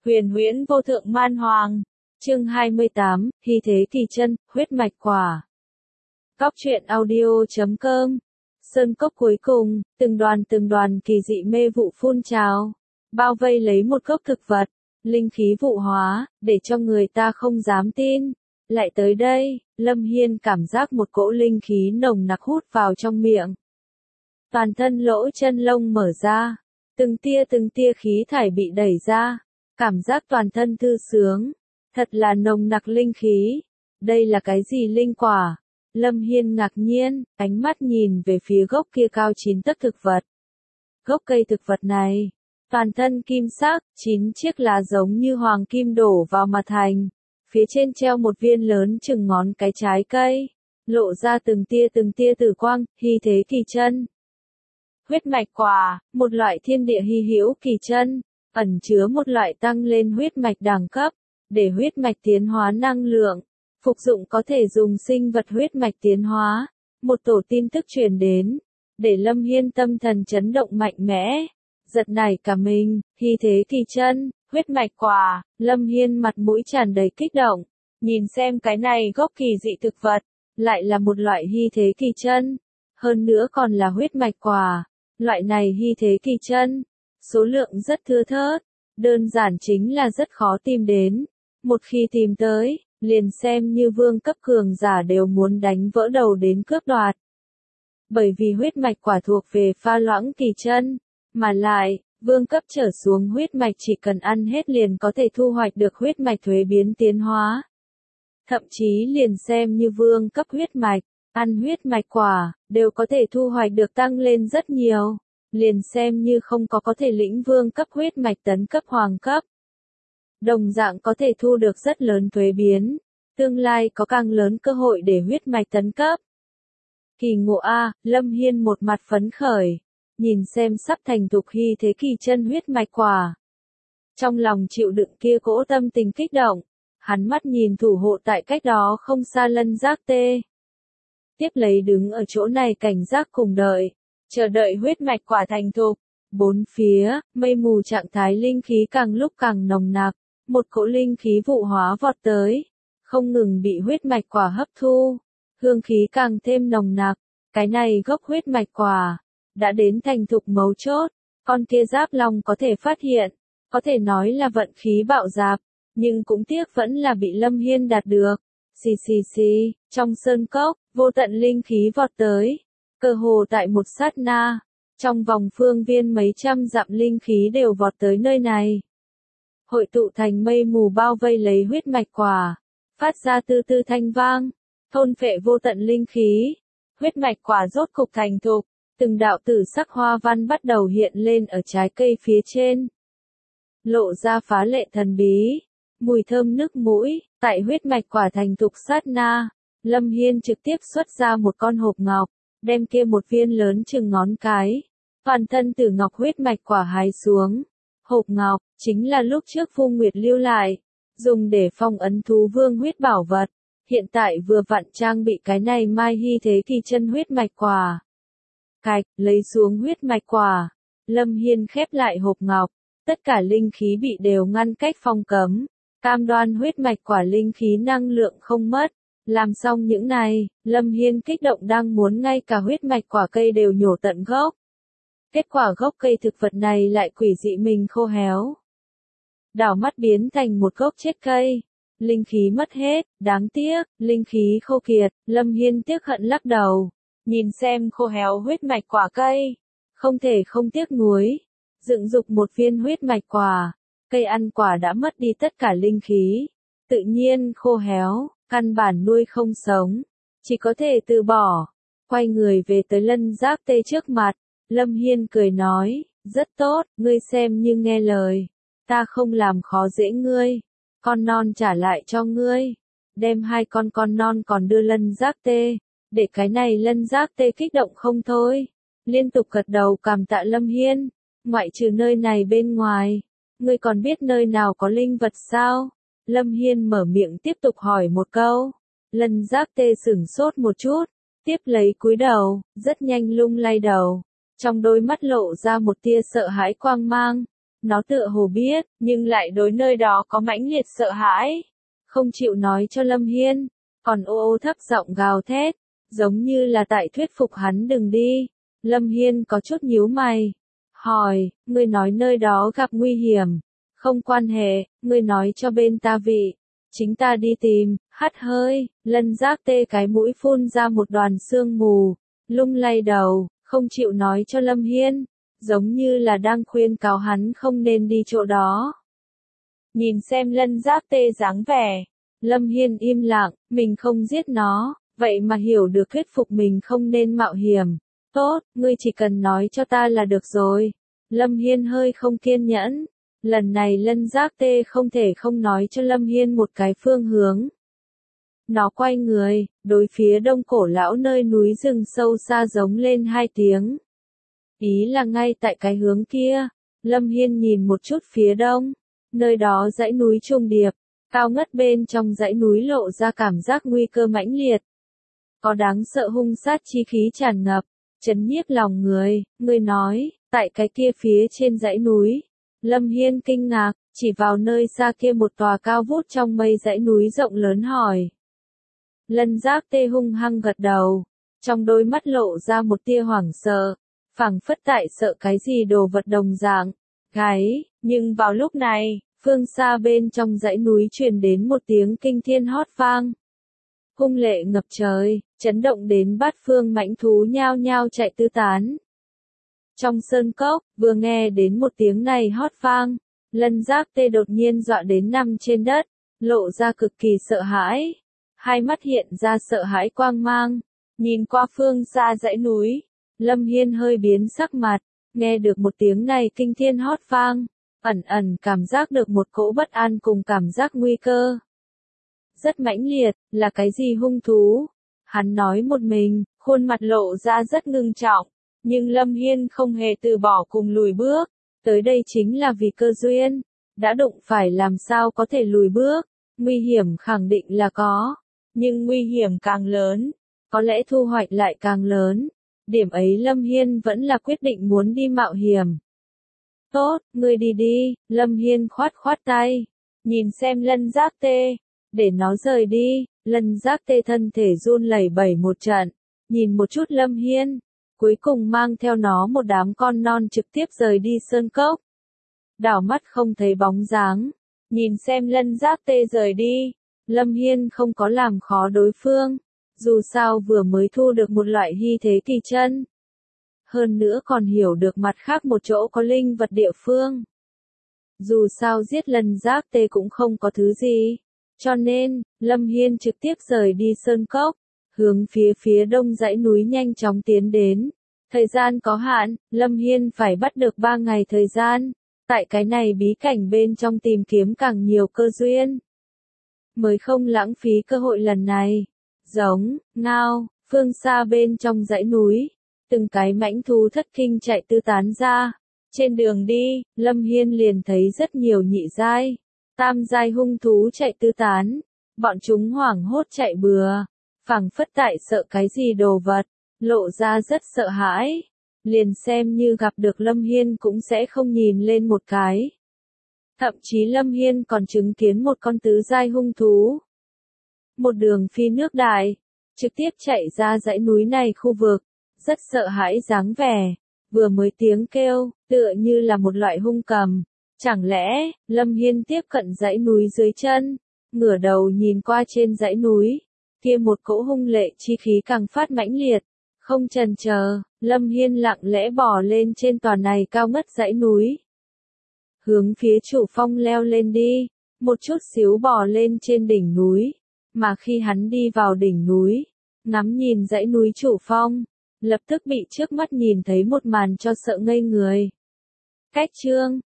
Huyền huyễn vô thượng man hoàng. Chương 28, Hy thế kỳ chân, huyết mạch quả. Cóc truyện audio.com. Sơn cốc cuối cùng, từng đoàn kỳ dị mê vụ phun trào, bao vây lấy một cốc thực vật, linh khí vụ hóa, để cho người ta không dám tin. Lại tới đây, Lâm Hiên cảm giác một cỗ linh khí nồng nặc hút vào trong miệng. Toàn thân lỗ chân lông mở ra, từng tia khí thải bị đẩy ra, cảm giác toàn thân thư sướng, thật là nồng nặc linh khí. Đây là cái gì linh quả? Lâm Hiên ngạc nhiên, ánh mắt nhìn về phía gốc kia cao 9 tấc thực vật. Gốc cây thực vật này, toàn thân kim sắc, 9 chiếc lá giống như hoàng kim đổ vào mà thành. Phía trên treo một viên lớn chừng ngón cái trái cây, lộ ra từng tia tử quang, hy thế kỳ chân. Huyết mạch quả, một loại thiên địa hy hữu kỳ chân, ẩn chứa một loại tăng lên huyết mạch đẳng cấp, để huyết mạch tiến hóa năng lượng. Phục dụng có thể dùng sinh vật huyết mạch tiến hóa. Một tổ tin tức truyền đến, để Lâm Hiên tâm thần chấn động mạnh mẽ, giật nảy cả mình. Hy thế kỳ chân, huyết mạch quả. Lâm Hiên mặt mũi tràn đầy kích động, nhìn xem cái này gốc kỳ dị thực vật, lại là một loại hy thế kỳ chân, hơn nữa còn là huyết mạch quả. Loại này hy thế kỳ chân, số lượng rất thưa thớt, đơn giản chính là rất khó tìm đến. Một khi tìm tới, liền xem như vương cấp cường giả đều muốn đánh vỡ đầu đến cướp đoạt. Bởi vì huyết mạch quả thuộc về pha loãng kỳ chân, mà lại, vương cấp trở xuống huyết mạch chỉ cần ăn hết liền có thể thu hoạch được huyết mạch thuế biến tiến hóa. Thậm chí liền xem như vương cấp huyết mạch, ăn huyết mạch quả, đều có thể thu hoạch được tăng lên rất nhiều. Liền xem như không có thể lĩnh vương cấp huyết mạch tấn cấp hoàng cấp. Đồng dạng có thể thu được rất lớn thuế biến, tương lai có càng lớn cơ hội để huyết mạch tấn cấp. Kỳ ngộ A, Lâm Hiên một mặt phấn khởi, nhìn xem sắp thành thục hy thế kỳ chân huyết mạch quả. Trong lòng chịu đựng kia cỗ tâm tình kích động, hắn mắt nhìn thủ hộ tại cách đó không xa Lân Giác Tê. Tiếp lấy đứng ở chỗ này cảnh giác cùng đợi, chờ đợi huyết mạch quả thành thục. Bốn phía, mây mù trạng thái linh khí càng lúc càng nồng nặc. Một cỗ linh khí vụ hóa vọt tới, không ngừng bị huyết mạch quả hấp thu, hương khí càng thêm nồng nặc. Cái này gốc huyết mạch quả đã đến thành thục mấu chốt, con kia giáp long có thể phát hiện, có thể nói là vận khí bạo dạp, nhưng cũng tiếc vẫn là bị Lâm Hiên đạt được. Xì, trong sơn cốc, vô tận linh khí vọt tới, cơ hồ tại một sát na, trong vòng phương viên mấy trăm dặm linh khí đều vọt tới nơi này. Hội tụ thành mây mù bao vây lấy huyết mạch quả, phát ra tư thanh vang, thôn phệ vô tận linh khí. Huyết mạch quả rốt cục thành thục, từng đạo tử sắc hoa văn bắt đầu hiện lên ở trái cây phía trên. Lộ ra phá lệ thần bí, mùi thơm nức mũi. Tại huyết mạch quả thành thục sát na, Lâm Hiên trực tiếp xuất ra một con hộp ngọc, đem kia một viên lớn chừng ngón cái, toàn thân từ ngọc huyết mạch quả hái xuống. Hộp ngọc, chính là lúc trước Phu Nguyệt lưu lại, dùng để phong ấn thú vương huyết bảo vật, hiện tại vừa vặn trang bị cái này mai hy thế kỳ chân huyết mạch quả. Cạch, lấy xuống huyết mạch quả, Lâm Hiên khép lại hộp ngọc, tất cả linh khí bị đều ngăn cách phong cấm, cam đoan huyết mạch quả linh khí năng lượng không mất. Làm xong những này, Lâm Hiên kích động đang muốn ngay cả huyết mạch quả cây đều nhổ tận gốc. Kết quả gốc cây thực vật này lại quỷ dị mình khô héo. Đảo mắt biến thành một gốc chết cây. Linh khí mất hết, đáng tiếc, linh khí khô kiệt. Lâm Hiên tiếc hận lắc đầu, nhìn xem khô héo huyết mạch quả cây, không thể không tiếc nuối. Dựng dục một viên huyết mạch quả, cây ăn quả đã mất đi tất cả linh khí, tự nhiên khô héo, căn bản nuôi không sống, chỉ có thể từ bỏ. Quay người về tới Lân Giác Tê trước mặt, Lâm Hiên cười nói, rất tốt, ngươi xem như nghe lời, ta không làm khó dễ ngươi, con non trả lại cho ngươi. Đem hai con non còn đưa Lân Giác Tê, để cái này Lân Giác Tê kích động không thôi, liên tục gật đầu cảm tạ Lâm Hiên. Ngoại trừ nơi này bên ngoài, ngươi còn biết nơi nào có linh vật sao? Lâm Hiên mở miệng tiếp tục hỏi một câu. Lân Giác Tê sửng sốt một chút, tiếp lấy cúi đầu, rất nhanh lung lay đầu, trong đôi mắt lộ ra một tia sợ hãi quang mang. Nó tựa hồ biết, nhưng lại đối nơi đó có mãnh liệt sợ hãi. Không chịu nói cho Lâm Hiên, còn ô ô thấp giọng gào thét, giống như là tại thuyết phục hắn đừng đi. Lâm Hiên có chút nhíu mày. Hỏi, ngươi nói nơi đó gặp nguy hiểm. Không quan hệ, ngươi nói cho bên ta vị. Chính ta đi tìm, hắt hơi, Lân Giác tê cái mũi phun ra một đoàn sương mù, lung lay đầu, không chịu nói cho Lâm Hiên, giống như là đang khuyên cáo hắn không nên đi chỗ đó. Nhìn xem Lân Giác tê dáng vẻ, Lâm Hiên im lặng, mình không giết nó, vậy mà hiểu được thuyết phục mình không nên mạo hiểm. Tốt, ngươi chỉ cần nói cho ta là được rồi. Lâm Hiên hơi không kiên nhẫn. Lần này Lân Giác tê không thể không nói cho Lâm Hiên một cái phương hướng. Nó quay người, đối phía đông cổ lão nơi núi rừng sâu xa giống lên 2 tiếng. Ý là ngay tại cái hướng kia. Lâm Hiên nhìn một chút phía đông. Nơi đó dãy núi trùng điệp, cao ngất bên trong dãy núi lộ ra cảm giác nguy cơ mãnh liệt. Có đáng sợ hung sát chi khí tràn ngập, chấn nhiếp lòng người. Người nói, tại cái kia phía trên dãy núi. Lâm Hiên kinh ngạc, chỉ vào nơi xa kia một tòa cao vút trong mây dãy núi rộng lớn hỏi. Lân Giác tê hung hăng gật đầu, trong đôi mắt lộ ra một tia hoảng sợ, phảng phất tại sợ cái gì đồ vật đồng dạng. Gáy, nhưng vào lúc này, phương xa bên trong dãy núi truyền đến một tiếng kinh thiên hót vang. Hung lệ ngập trời, chấn động đến bát phương mãnh thú nhao nhao chạy tứ tán. Trong sơn cốc, vừa nghe đến một tiếng này hót vang, Lân Giác tê đột nhiên dọa đến nằm trên đất, lộ ra cực kỳ sợ hãi. Hai mắt hiện ra sợ hãi quang mang, nhìn qua phương xa dãy núi, Lâm Hiên hơi biến sắc mặt, nghe được một tiếng này kinh thiên hót vang, ẩn ẩn cảm giác được một cỗ bất an cùng cảm giác nguy cơ. Rất mãnh liệt, là cái gì hung thú? Hắn nói một mình, khuôn mặt lộ ra rất ngưng trọng. Nhưng Lâm Hiên không hề từ bỏ cùng lùi bước, tới đây chính là vì cơ duyên, đã đụng phải làm sao có thể lùi bước, nguy hiểm khẳng định là có, nhưng nguy hiểm càng lớn, có lẽ thu hoạch lại càng lớn, điểm ấy Lâm Hiên vẫn là quyết định muốn đi mạo hiểm. Tốt, ngươi đi đi, Lâm Hiên khoát khoát tay, nhìn xem Lân Giác tê, để nó rời đi. Lân Giác tê thân thể run lẩy bẩy một trận, nhìn một chút Lâm Hiên. Cuối cùng mang theo nó một đám con non trực tiếp rời đi sơn cốc. Đảo mắt không thấy bóng dáng, nhìn xem Lân Giác tê rời đi, Lâm Hiên không có làm khó đối phương, dù sao vừa mới thu được một loại hy thế kỳ chân. Hơn nữa còn hiểu được mặt khác một chỗ có linh vật địa phương. Dù sao giết Lân Giác tê cũng không có thứ gì, cho nên, Lâm Hiên trực tiếp rời đi sơn cốc. Hướng phía đông dãy núi nhanh chóng tiến đến. Thời gian có hạn, Lâm Hiên phải bắt được 3 ngày thời gian. Tại cái này bí cảnh bên trong tìm kiếm càng nhiều cơ duyên. Mới không lãng phí cơ hội lần này. Giống, ngao, phương xa bên trong dãy núi. Từng cái mãnh thú thất kinh chạy tứ tán ra. Trên đường đi, Lâm Hiên liền thấy rất nhiều nhị giai, tam giai hung thú chạy tứ tán. Bọn chúng hoảng hốt chạy bừa. Phảng phất tại sợ cái gì đồ vật, lộ ra rất sợ hãi. Liền xem như gặp được Lâm Hiên cũng sẽ không nhìn lên một cái. Thậm chí Lâm Hiên còn chứng kiến một con tứ giai hung thú. Một đường phi nước đại, trực tiếp chạy ra dãy núi này khu vực, rất sợ hãi dáng vẻ, vừa mới tiếng kêu, tựa như là một loại hung cầm. Chẳng lẽ, Lâm Hiên tiếp cận dãy núi dưới chân, ngửa đầu nhìn qua trên dãy núi. Kia một cỗ hung lệ chi khí càng phát mãnh liệt, không chần chờ, Lâm Hiên lặng lẽ bò lên trên tòa này cao ngất dãy núi. Hướng phía chủ phong leo lên đi, một chút xíu bò lên trên đỉnh núi, mà khi hắn đi vào đỉnh núi, ngắm nhìn dãy núi chủ phong, lập tức bị trước mắt nhìn thấy một màn cho sợ ngây người. Cách chương